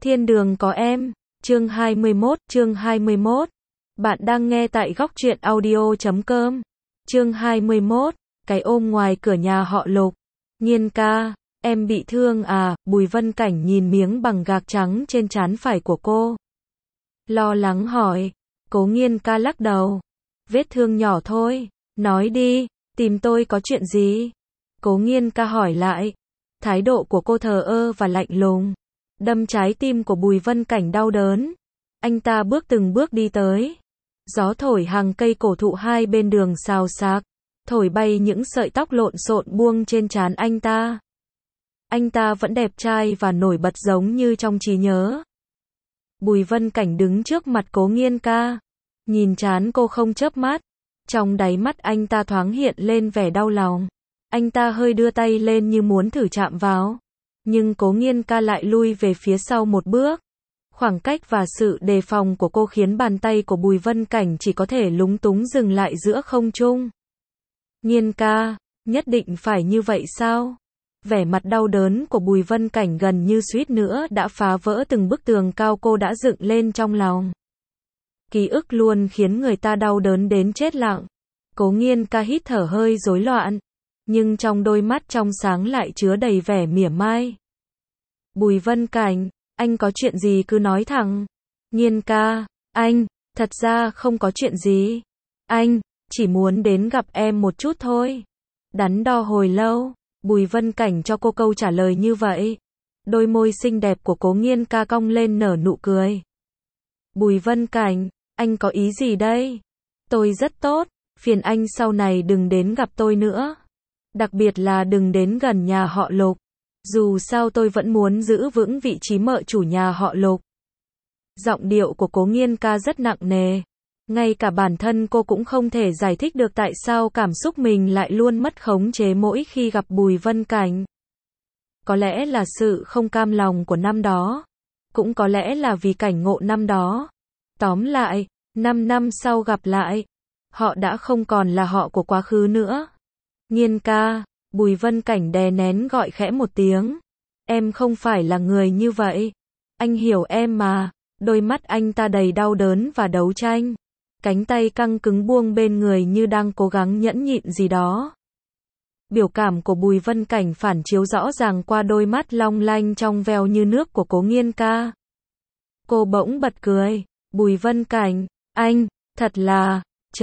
Thiên đường có em, chương 21. Bạn đang nghe tại góc truyện audio.com. Chương 21, cái ôm ngoài cửa nhà họ Lục. Nhiên ca, em bị thương à? Bùi Vân Cảnh nhìn miếng bằng gạc trắng trên trán phải của cô. Lo lắng hỏi. Cố Nhiên ca lắc đầu. Vết thương nhỏ thôi, nói đi, tìm tôi có chuyện gì? Cố Nhiên ca hỏi lại. Thái độ của cô thờ ơ và lạnh lùng, đâm trái tim của Bùi Vân Cảnh đau đớn. Anh ta từng bước đi tới. Gió thổi hàng cây cổ thụ hai bên đường xào xạc, thổi bay những sợi tóc lộn xộn buông trên trán anh ta. Anh ta vẫn đẹp trai và nổi bật giống như trong trí nhớ. Bùi Vân Cảnh đứng trước mặt Cố Nhiên ca, nhìn trán cô không chớp mắt. Trong đáy mắt anh ta thoáng hiện lên vẻ đau lòng. Anh ta hơi đưa tay lên như muốn thử chạm vào, nhưng Cố Nhiên ca lại lui về phía sau một bước. Khoảng cách và sự đề phòng của cô khiến bàn tay của Bùi Vân Cảnh chỉ có thể lúng túng dừng lại giữa không trung. Nhiên ca, nhất định phải như vậy sao? Vẻ mặt đau đớn của Bùi Vân Cảnh gần như suýt nữa đã phá vỡ từng bức tường cao cô đã dựng lên trong lòng. Ký ức luôn khiến người ta đau đớn đến chết lặng. Cố Nhiên ca hít thở hơi rối loạn, nhưng trong đôi mắt trong sáng lại chứa đầy vẻ mỉa mai. Bùi Vân Cảnh, anh có chuyện gì cứ nói thẳng. Nhiên ca, anh, thật ra không có chuyện gì. Anh, chỉ muốn đến gặp em một chút thôi. Đắn đo hồi lâu, Bùi Vân Cảnh cho cô câu trả lời như vậy. Đôi môi xinh đẹp của Cố Nhiên ca cong lên nở nụ cười. Bùi Vân Cảnh, anh có ý gì đây? Tôi rất tốt, phiền anh sau này đừng đến gặp tôi nữa. Đặc biệt là đừng đến gần nhà họ Lục. Dù sao tôi vẫn muốn giữ vững vị trí mợ chủ nhà họ Lục. Giọng điệu của Cố Nhiên ca rất nặng nề. Ngay cả bản thân cô cũng không thể giải thích được tại sao cảm xúc mình lại luôn mất khống chế mỗi khi gặp Bùi Vân Cảnh. Có lẽ là sự không cam lòng của năm đó. Cũng có lẽ là vì cảnh ngộ năm đó. Tóm lại, 5 năm sau gặp lại, họ đã không còn là họ của quá khứ nữa. Nhiên ca, Bùi Vân Cảnh đè nén gọi khẽ một tiếng. Em không phải là người như vậy. Anh hiểu em mà. Đôi mắt anh ta đầy đau đớn và đấu tranh. Cánh tay căng cứng buông bên người như đang cố gắng nhẫn nhịn gì đó. Biểu cảm của Bùi Vân Cảnh phản chiếu rõ ràng qua đôi mắt long lanh trong veo như nước của Cố Nhiên ca. Cô bỗng bật cười. Bùi Vân Cảnh, anh, thật là,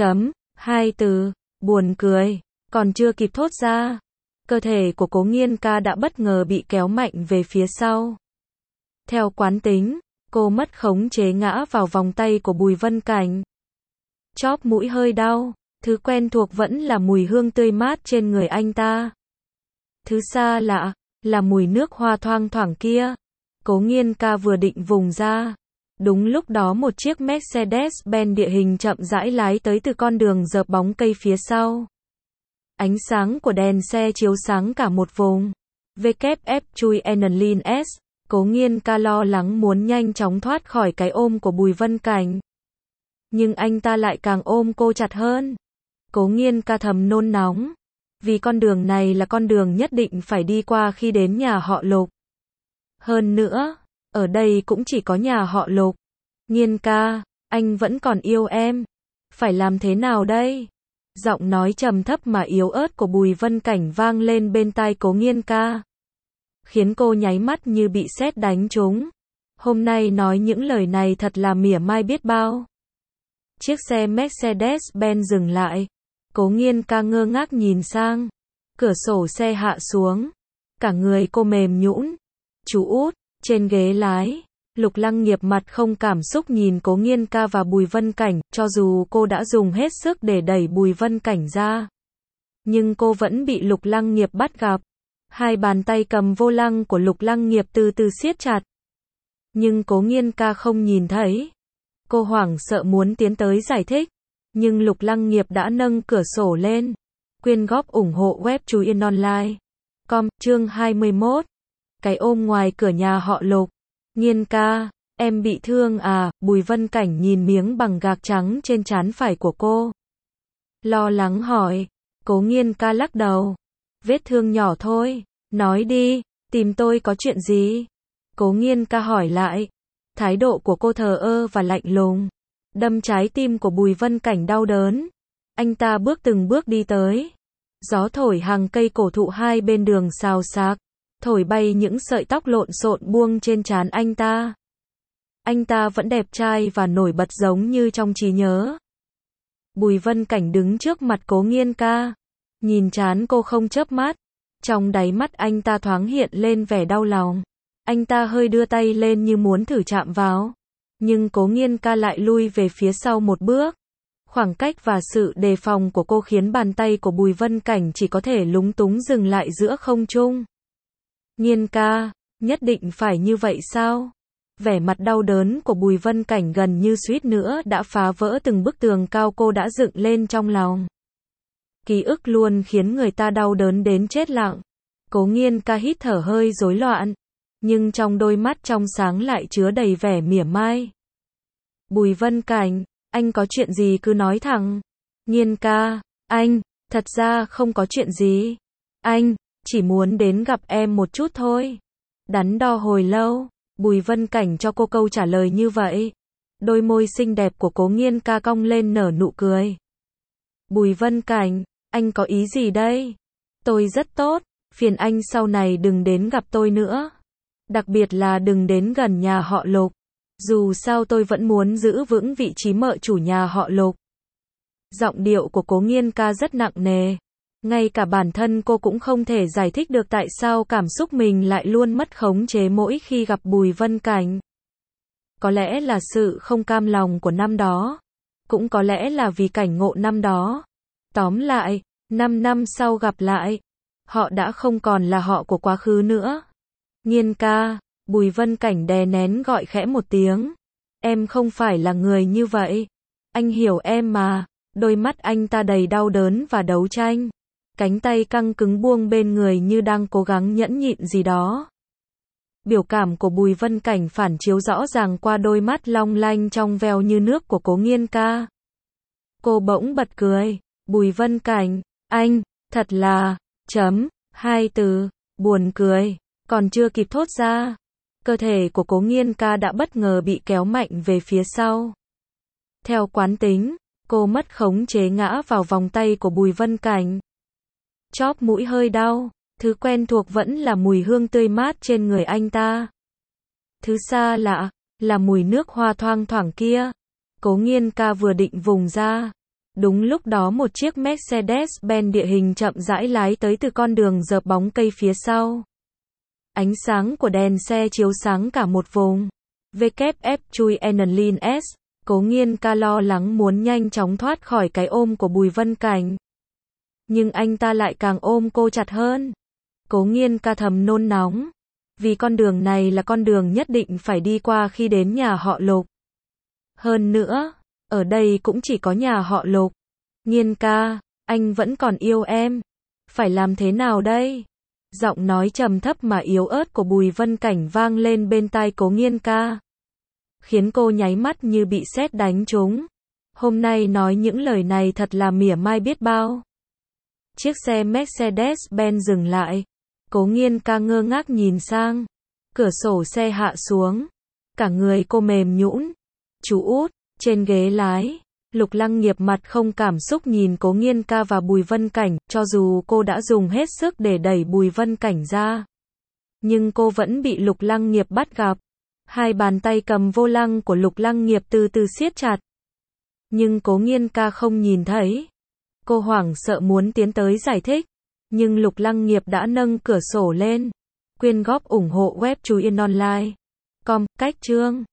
hai từ, buồn cười. Còn chưa kịp thốt ra, cơ thể của Cố Nhiên ca đã bất ngờ bị kéo mạnh về phía sau. Theo quán tính, cô mất khống chế ngã vào vòng tay của Bùi Vân Cảnh. Chóp mũi hơi đau, thứ quen thuộc vẫn là mùi hương tươi mát trên người anh ta. Thứ xa lạ, là mùi nước hoa thoang thoảng kia. Cố Nhiên ca vừa định vùng ra. Đúng lúc đó một chiếc Mercedes-Benz địa hình chậm rãi lái tới từ con đường rợp bóng cây phía sau. Ánh sáng của đèn xe chiếu sáng cả một vùng. WF chui Enlin S. Cố Nhiên ca lo lắng muốn nhanh chóng thoát khỏi cái ôm của Bùi Vân Cảnh. Nhưng anh ta lại càng ôm cô chặt hơn. Cố Nhiên ca thầm nôn nóng. Vì con đường này là con đường nhất định phải đi qua khi đến nhà họ Lục. Hơn nữa, ở đây cũng chỉ có nhà họ Lục. Nhiên ca, anh vẫn còn yêu em. Phải làm thế nào đây? Giọng nói trầm thấp mà yếu ớt của Bùi Vân Cảnh vang lên bên tai Cố Nhiên ca. Khiến cô nháy mắt như bị sét đánh trúng. Hôm nay nói những lời này thật là mỉa mai biết bao. Chiếc xe Mercedes-Benz dừng lại. Cố Nhiên ca ngơ ngác nhìn sang. Cửa sổ xe hạ xuống. Cả người cô mềm nhũn. Chú út, trên ghế lái. Lục Lăng Nghiệp mặt không cảm xúc nhìn Cố Nhiên ca và Bùi Vân Cảnh, cho dù cô đã dùng hết sức để đẩy Bùi Vân Cảnh ra. Nhưng cô vẫn bị Lục Lăng Nghiệp bắt gặp. Hai bàn tay cầm vô lăng của Lục Lăng Nghiệp từ từ siết chặt. Nhưng Cố Nhiên ca không nhìn thấy. Cô hoảng sợ muốn tiến tới giải thích. Nhưng Lục Lăng Nghiệp đã nâng cửa sổ lên. Quyên góp ủng hộ web chuyenonline.com, chương 21. Cái ôm ngoài cửa nhà họ Lục. Nhiên ca, em bị thương à? Bùi Vân Cảnh nhìn miếng bằng gạc trắng trên trán phải của cô. Lo lắng hỏi. Cố Nhiên ca lắc đầu. Vết thương nhỏ thôi, nói đi, tìm tôi có chuyện gì? Cố Nghiên Ca hỏi lại. Thái độ của cô thờ ơ và lạnh lùng, đâm trái tim của Bùi Vân Cảnh đau đớn. Anh ta bước từng bước đi tới. Gió thổi hàng cây cổ thụ hai bên đường xào xạc, thổi bay những sợi tóc lộn xộn buông trên trán anh ta. Anh ta vẫn đẹp trai và nổi bật giống như trong trí nhớ. Bùi Vân Cảnh đứng trước mặt Cố Nghiên Ca, nhìn trán cô không chớp mắt. Trong đáy mắt anh ta thoáng hiện lên vẻ đau lòng. Anh ta hơi đưa tay lên như muốn thử chạm vào, nhưng Cố Nghiên Ca lại lui về phía sau một bước. Khoảng cách và sự đề phòng của cô khiến bàn tay của Bùi Vân Cảnh chỉ có thể lúng túng dừng lại giữa không trung. Nghiên Ca, nhất định phải như vậy sao? Vẻ mặt đau đớn của Bùi Vân Cảnh gần như suýt nữa đã phá vỡ từng bức tường cao cô đã dựng lên trong lòng. Ký ức luôn khiến người ta đau đớn đến chết lặng. Cố Nghiên Ca hít thở hơi rối loạn, nhưng trong đôi mắt trong sáng lại chứa đầy vẻ mỉa mai. Bùi Vân Cảnh, anh có chuyện gì cứ nói thẳng. Nghiên Ca, anh, thật ra không có chuyện gì. Anh, chỉ muốn đến gặp em một chút thôi. Đắn đo hồi lâu, Bùi Vân Cảnh cho cô câu trả lời như vậy. Đôi môi xinh đẹp của Cố Nghiên Ca cong lên nở nụ cười. Bùi Vân Cảnh, anh có ý gì đây? Tôi rất tốt, phiền anh sau này đừng đến gặp tôi nữa. Đặc biệt là đừng đến gần nhà họ Lục. Dù sao tôi vẫn muốn giữ vững vị trí mợ chủ nhà họ Lục. Giọng điệu của Cố Nghiên Ca rất nặng nề. Ngay cả bản thân cô cũng không thể giải thích được tại sao cảm xúc mình lại luôn mất khống chế mỗi khi gặp Bùi Vân Cảnh. Có lẽ là sự không cam lòng của năm đó. Cũng có lẽ là vì cảnh ngộ năm đó. Tóm lại, 5 năm sau gặp lại, họ đã không còn là họ của quá khứ nữa. Nghiên Ca, Bùi Vân Cảnh đè nén gọi khẽ một tiếng. Em không phải là người như vậy. Anh hiểu em mà. Đôi mắt anh ta đầy đau đớn và đấu tranh. Cánh tay căng cứng buông bên người như đang cố gắng nhẫn nhịn gì đó. Biểu cảm của Bùi Vân Cảnh phản chiếu rõ ràng qua đôi mắt long lanh trong veo như nước của Cố Nghiên Ca. Cô bỗng bật cười. Bùi Vân Cảnh, anh, thật là, hai từ, buồn cười. Còn chưa kịp thốt ra, cơ thể của Cố Nghiên Ca đã bất ngờ bị kéo mạnh về phía sau. Theo quán tính, cô mất khống chế ngã vào vòng tay của Bùi Vân Cảnh. Chóp mũi hơi đau, thứ quen thuộc vẫn là mùi hương tươi mát trên người anh ta. Thứ xa lạ, là mùi nước hoa thoang thoảng kia. Cố Nghiên Ca vừa định vùng ra. Đúng lúc đó một chiếc Mercedes-Benz địa hình chậm rãi lái tới từ con đường dợp bóng cây phía sau. Ánh sáng của đèn xe chiếu sáng cả một vùng. WF chui Enlin S. Cố Nghiên Ca lo lắng muốn nhanh chóng thoát khỏi cái ôm của Bùi Vân Cảnh. Nhưng anh ta lại càng ôm cô chặt hơn. Cố Nghiên Ca thầm nôn nóng. Vì con đường này là con đường nhất định phải đi qua khi đến nhà họ Lục. Hơn nữa, ở đây cũng chỉ có nhà họ Lục. Nghiên Ca, anh vẫn còn yêu em. Phải làm thế nào đây? Giọng nói trầm thấp mà yếu ớt của Bùi Vân Cảnh vang lên bên tai Cố Nghiên Ca. Khiến cô nháy mắt như bị sét đánh trúng. Hôm nay nói những lời này thật là mỉa mai biết bao. Chiếc xe Mercedes-Benz dừng lại. Cố Nghiên Ca ngơ ngác nhìn sang. Cửa sổ xe hạ xuống. Cả người cô mềm nhũn. Chú út, trên ghế lái. Lục Lăng Nghiệp mặt không cảm xúc nhìn Cố Nghiên Ca và Bùi Vân Cảnh, cho dù cô đã dùng hết sức để đẩy Bùi Vân Cảnh ra. Nhưng cô vẫn bị Lục Lăng Nghiệp bắt gặp. Hai bàn tay cầm vô lăng của Lục Lăng Nghiệp từ từ siết chặt. Nhưng Cố Nghiên Ca không nhìn thấy. Cô hoảng sợ muốn tiến tới giải thích. Nhưng Lục Lăng Nghiệp đã nâng cửa sổ lên. Quyên góp ủng hộ web Chú Yên Online. Com, cách chương.